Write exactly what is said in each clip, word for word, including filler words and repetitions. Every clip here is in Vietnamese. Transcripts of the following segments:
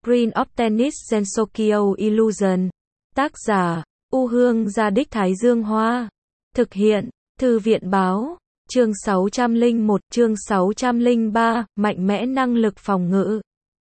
Green of Tennis Gensokyo Illusion. Tác giả, U Hương Gia Đích Thái Dương Hoa. Thực hiện, Thư viện Báo. Chương sáu trăm lẻ một, chương sáu trăm lẻ ba, mạnh mẽ năng lực phòng ngự.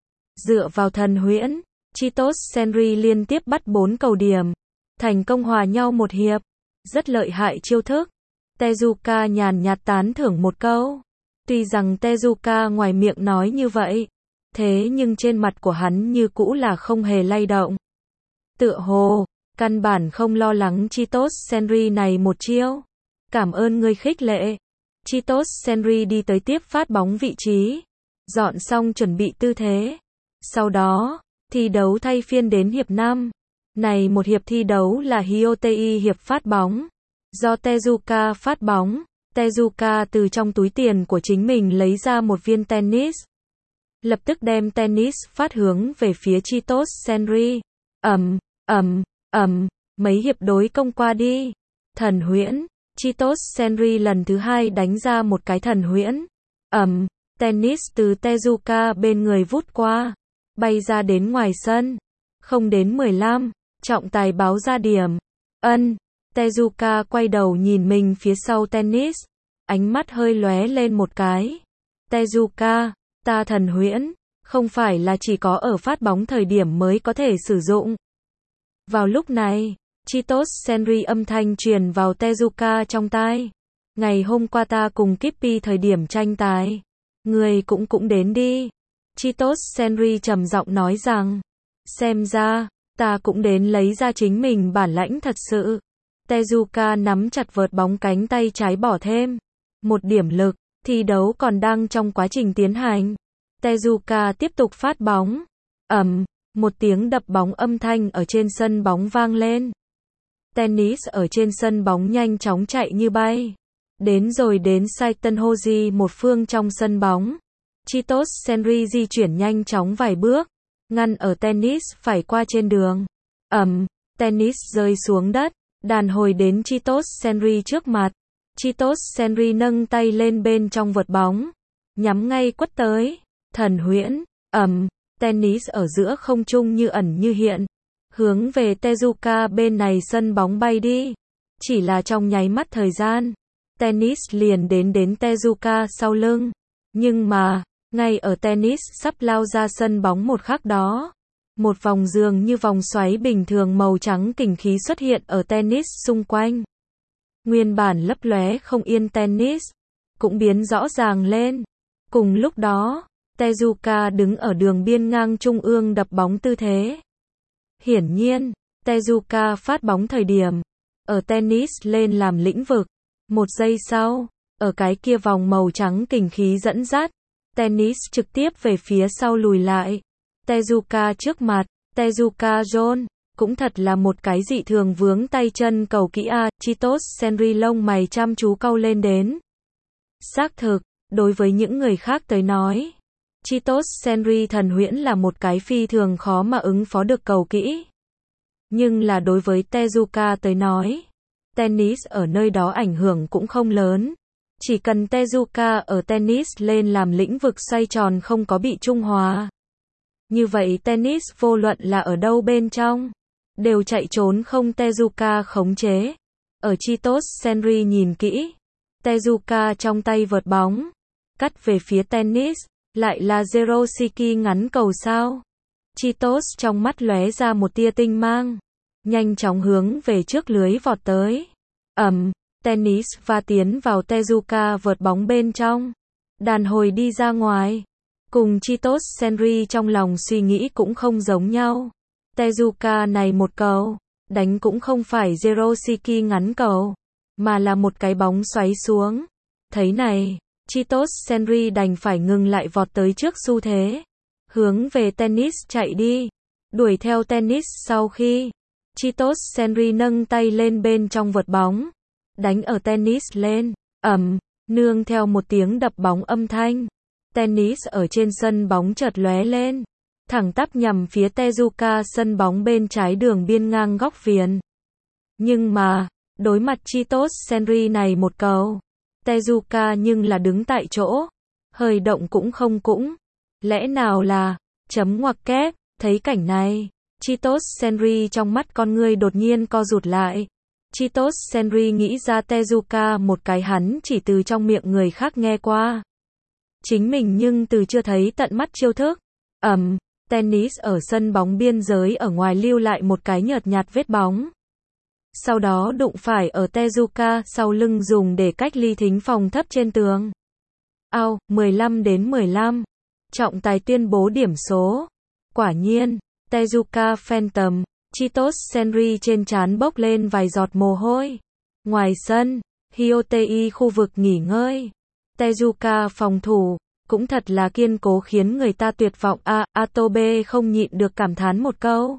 Dựa vào thần huyễn, Chitose Senri liên tiếp bắt bốn cầu điểm, thành công hòa nhau một hiệp. Rất lợi hại chiêu thức. Tezuka nhàn nhạt tán thưởng một câu. Tuy rằng Tezuka ngoài miệng nói như vậy, thế nhưng trên mặt của hắn như cũ là không hề lay động. Tựa hồ, căn bản không lo lắng Chitose Senri này một chiêu. Cảm ơn ngươi khích lệ. Chitose Senri đi tới tiếp phát bóng vị trí, dọn xong chuẩn bị tư thế. Sau đó, thi đấu thay phiên đến hiệp năm. Này một hiệp thi đấu là Hyotei hiệp phát bóng. Do Tezuka phát bóng, Tezuka từ trong túi tiền của chính mình lấy ra một viên tennis. Lập tức đem tennis phát hướng về phía Chitose Senri. Ầm, ầm, ầm, mấy hiệp đối công qua đi. Thần huyễn, Chitose Senri lần thứ hai đánh ra một cái thần huyễn. Ầm, tennis từ Tezuka bên người vút qua, bay ra đến ngoài sân. Không đến mười lăm, trọng tài báo ra điểm. Ân, Tezuka quay đầu nhìn mình phía sau tennis, ánh mắt hơi lóe lên một cái. Tezuka, ta thần huyễn, không phải là chỉ có ở phát bóng thời điểm mới có thể sử dụng. Vào lúc này, Chitose Senri âm thanh truyền vào Tezuka trong tai. Ngày hôm qua ta cùng Kippy thời điểm tranh tài, người cũng cũng đến đi. Chitose Senri trầm giọng nói rằng, xem ra, ta cũng đến lấy ra chính mình bản lãnh thật sự. Tezuka nắm chặt vợt bóng cánh tay trái bỏ thêm một điểm lực, thi đấu còn đang trong quá trình tiến hành. Tezuka tiếp tục phát bóng. Ầm, một tiếng đập bóng âm thanh ở trên sân bóng vang lên. Tennis ở trên sân bóng nhanh chóng chạy như bay. Đến rồi đến Saitenhoji một phương trong sân bóng. Chitose Senri di chuyển nhanh chóng vài bước, ngăn ở tennis phải qua trên đường. Ầm, tennis rơi xuống đất, đàn hồi đến Chitose Senri trước mặt. Chitose Senri nâng tay lên bên trong vợt bóng, nhắm ngay quất tới. Thần huyễn, ầm, tennis ở giữa không trung như ẩn như hiện, hướng về Tezuka bên này sân bóng bay đi. Chỉ là trong nháy mắt thời gian, tennis liền đến đến Tezuka sau lưng. Nhưng mà, ngay ở tennis sắp lao ra sân bóng một khắc đó, một vòng dường như vòng xoáy bình thường màu trắng kình khí xuất hiện ở tennis xung quanh. Nguyên bản lấp lóe không yên tennis cũng biến rõ ràng lên. Cùng lúc đó, Tezuka đứng ở đường biên ngang trung ương đập bóng tư thế. Hiển nhiên, Tezuka phát bóng thời điểm ở tennis lên làm lĩnh vực. Một giây sau, ở cái kia vòng màu trắng kình khí dẫn dắt, tennis trực tiếp về phía sau lùi lại. Tezuka trước mặt, Tezuka John, cũng thật là một cái dị thường vướng tay chân cầu kỹ a. Chitose Senri lông mày chăm chú cau lên đến. Xác thực, đối với những người khác tới nói, Chitose Senri thần huyễn là một cái phi thường khó mà ứng phó được cầu kỹ. Nhưng là đối với Tezuka tới nói, tennis ở nơi đó ảnh hưởng cũng không lớn. Chỉ cần Tezuka ở tennis lên làm lĩnh vực xoay tròn không có bị trung hòa. Như vậy tennis vô luận là ở đâu bên trong, đều chạy trốn không Tezuka khống chế. Ở Chitose Senri nhìn kỹ, Tezuka trong tay vợt bóng, cắt về phía tennis, lại là Zeroshiki ngắn cầu sao. Chitose trong mắt lóe ra một tia tinh mang, nhanh chóng hướng về trước lưới vọt tới. Ầm, tennis va tiến vào Tezuka vợt bóng bên trong, đàn hồi đi ra ngoài. Cùng Chitose Senri trong lòng suy nghĩ cũng không giống nhau. Tezuka này một cầu, đánh cũng không phải Zeroshiki ngắn cầu, mà là một cái bóng xoáy xuống. Thấy này, Chitose Senri đành phải ngừng lại vọt tới trước xu thế, hướng về tennis chạy đi. Đuổi theo tennis sau khi, Chitose Senri nâng tay lên bên trong vợt bóng, đánh ở tennis lên. Ầm, nương theo một tiếng đập bóng âm thanh, tennis ở trên sân bóng chợt lóe lên, thẳng tắp nhằm phía Tezuka sân bóng bên trái đường biên ngang góc viền. Nhưng mà, đối mặt Chitose Senri này một cầu, Tezuka nhưng là đứng tại chỗ, hơi động cũng không cũng. Lẽ nào là chấm ngoặc kép. Thấy cảnh này, Chitos Senri trong mắt con ngươi đột nhiên co rụt lại. Chitos Senri nghĩ ra Tezuka một cái hắn chỉ từ trong miệng người khác nghe qua. Chính mình nhưng từ chưa thấy tận mắt chiêu thức. Ầm, tennis ở sân bóng biên giới ở ngoài lưu lại một cái nhợt nhạt vết bóng. Sau đó đụng phải ở Tezuka sau lưng dùng để cách ly thính phòng thấp trên tường. Ao, mười lăm đến mười lăm. Trọng tài tuyên bố điểm số. Quả nhiên, Tezuka Phantom, Chitos Senri trên trán bốc lên vài giọt mồ hôi. Ngoài sân, Hyotei khu vực nghỉ ngơi. Tezuka phòng thủ, cũng thật là kiên cố khiến người ta tuyệt vọng. A, à, Atobe không nhịn được cảm thán một câu.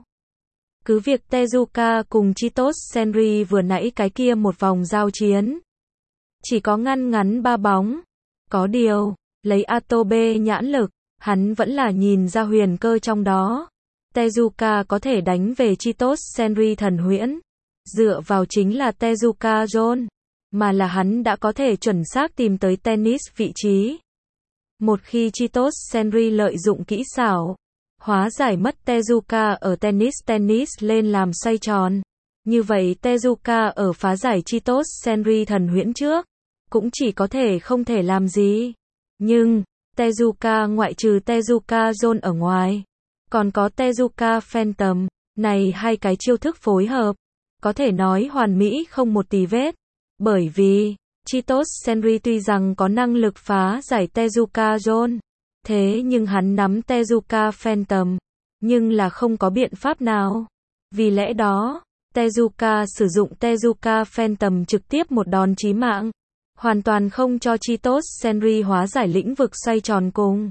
Cứ việc Tezuka cùng Chitos Senri vừa nãy cái kia một vòng giao chiến, chỉ có ngăn ngắn ba bóng. Có điều, lấy Atobe nhãn lực, hắn vẫn là nhìn ra huyền cơ trong đó. Tezuka có thể đánh về Chitos Senri thần huyễn. Dựa vào chính là Tezuka Zone, mà là hắn đã có thể chuẩn xác tìm tới tennis vị trí. Một khi Chitos Senri lợi dụng kỹ xảo, hóa giải mất Tezuka ở tennis tennis lên làm xoay tròn. Như vậy Tezuka ở phá giải Chitos Senri thần huyễn trước, cũng chỉ có thể không thể làm gì. Nhưng, Tezuka ngoại trừ Tezuka Zone ở ngoài, còn có Tezuka Phantom, này hai cái chiêu thức phối hợp, có thể nói hoàn mỹ không một tì vết. Bởi vì, Chitos Senri tuy rằng có năng lực phá giải Tezuka Zone, thế nhưng hắn nắm Tezuka Phantom, nhưng là không có biện pháp nào. Vì lẽ đó, Tezuka sử dụng Tezuka Phantom trực tiếp một đòn chí mạng, hoàn toàn không cho Chitos Senri hóa giải lĩnh vực xoay tròn cùng.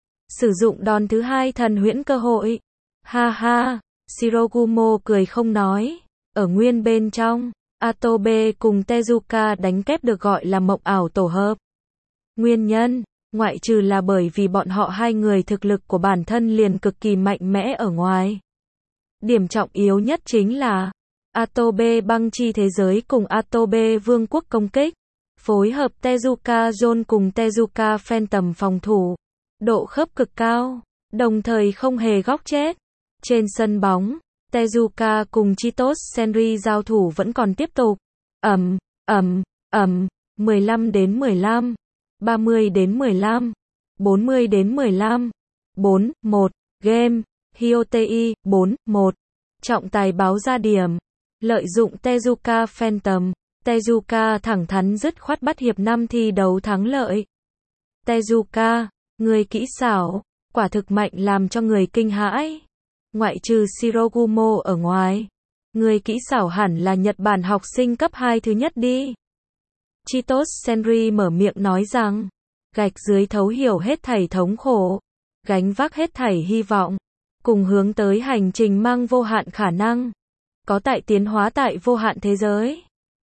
Sử dụng đòn thứ hai thần huyễn cơ hội. Ha ha, Shirogumo cười không nói. Ở nguyên bên trong, Atobe cùng Tezuka đánh kép được gọi là mộng ảo tổ hợp. Nguyên nhân, ngoại trừ là bởi vì bọn họ hai người thực lực của bản thân liền cực kỳ mạnh mẽ ở ngoài. Điểm trọng yếu nhất chính là, Atobe băng chi thế giới cùng Atobe vương quốc công kích, phối hợp Tezuka Zone cùng Tezuka Phantom phòng thủ. Độ khớp cực cao, đồng thời không hề góc chết. Trên sân bóng, Tezuka cùng Chitos Senri giao thủ vẫn còn tiếp tục. Ầm, ầm, ầm, mười lăm đến mười lăm, ba mươi đến mười lăm, bốn mươi đến mười lăm, bốn một, game, Hyotei, bốn một. Trọng tài báo ra điểm. Lợi dụng Tezuka Phantom, Tezuka thẳng thắn dứt khoát bắt hiệp năm thi đấu thắng lợi. Tezuka, người kỹ xảo, quả thực mạnh làm cho người kinh hãi. Ngoại trừ Shirogumo ở ngoài, người kỹ xảo hẳn là Nhật Bản học sinh cấp hai thứ nhất đi. Chitos Senri mở miệng nói rằng, gạch dưới thấu hiểu hết thảy thống khổ, gánh vác hết thảy hy vọng, cùng hướng tới hành trình mang vô hạn khả năng, có tại tiến hóa tại vô hạn thế giới.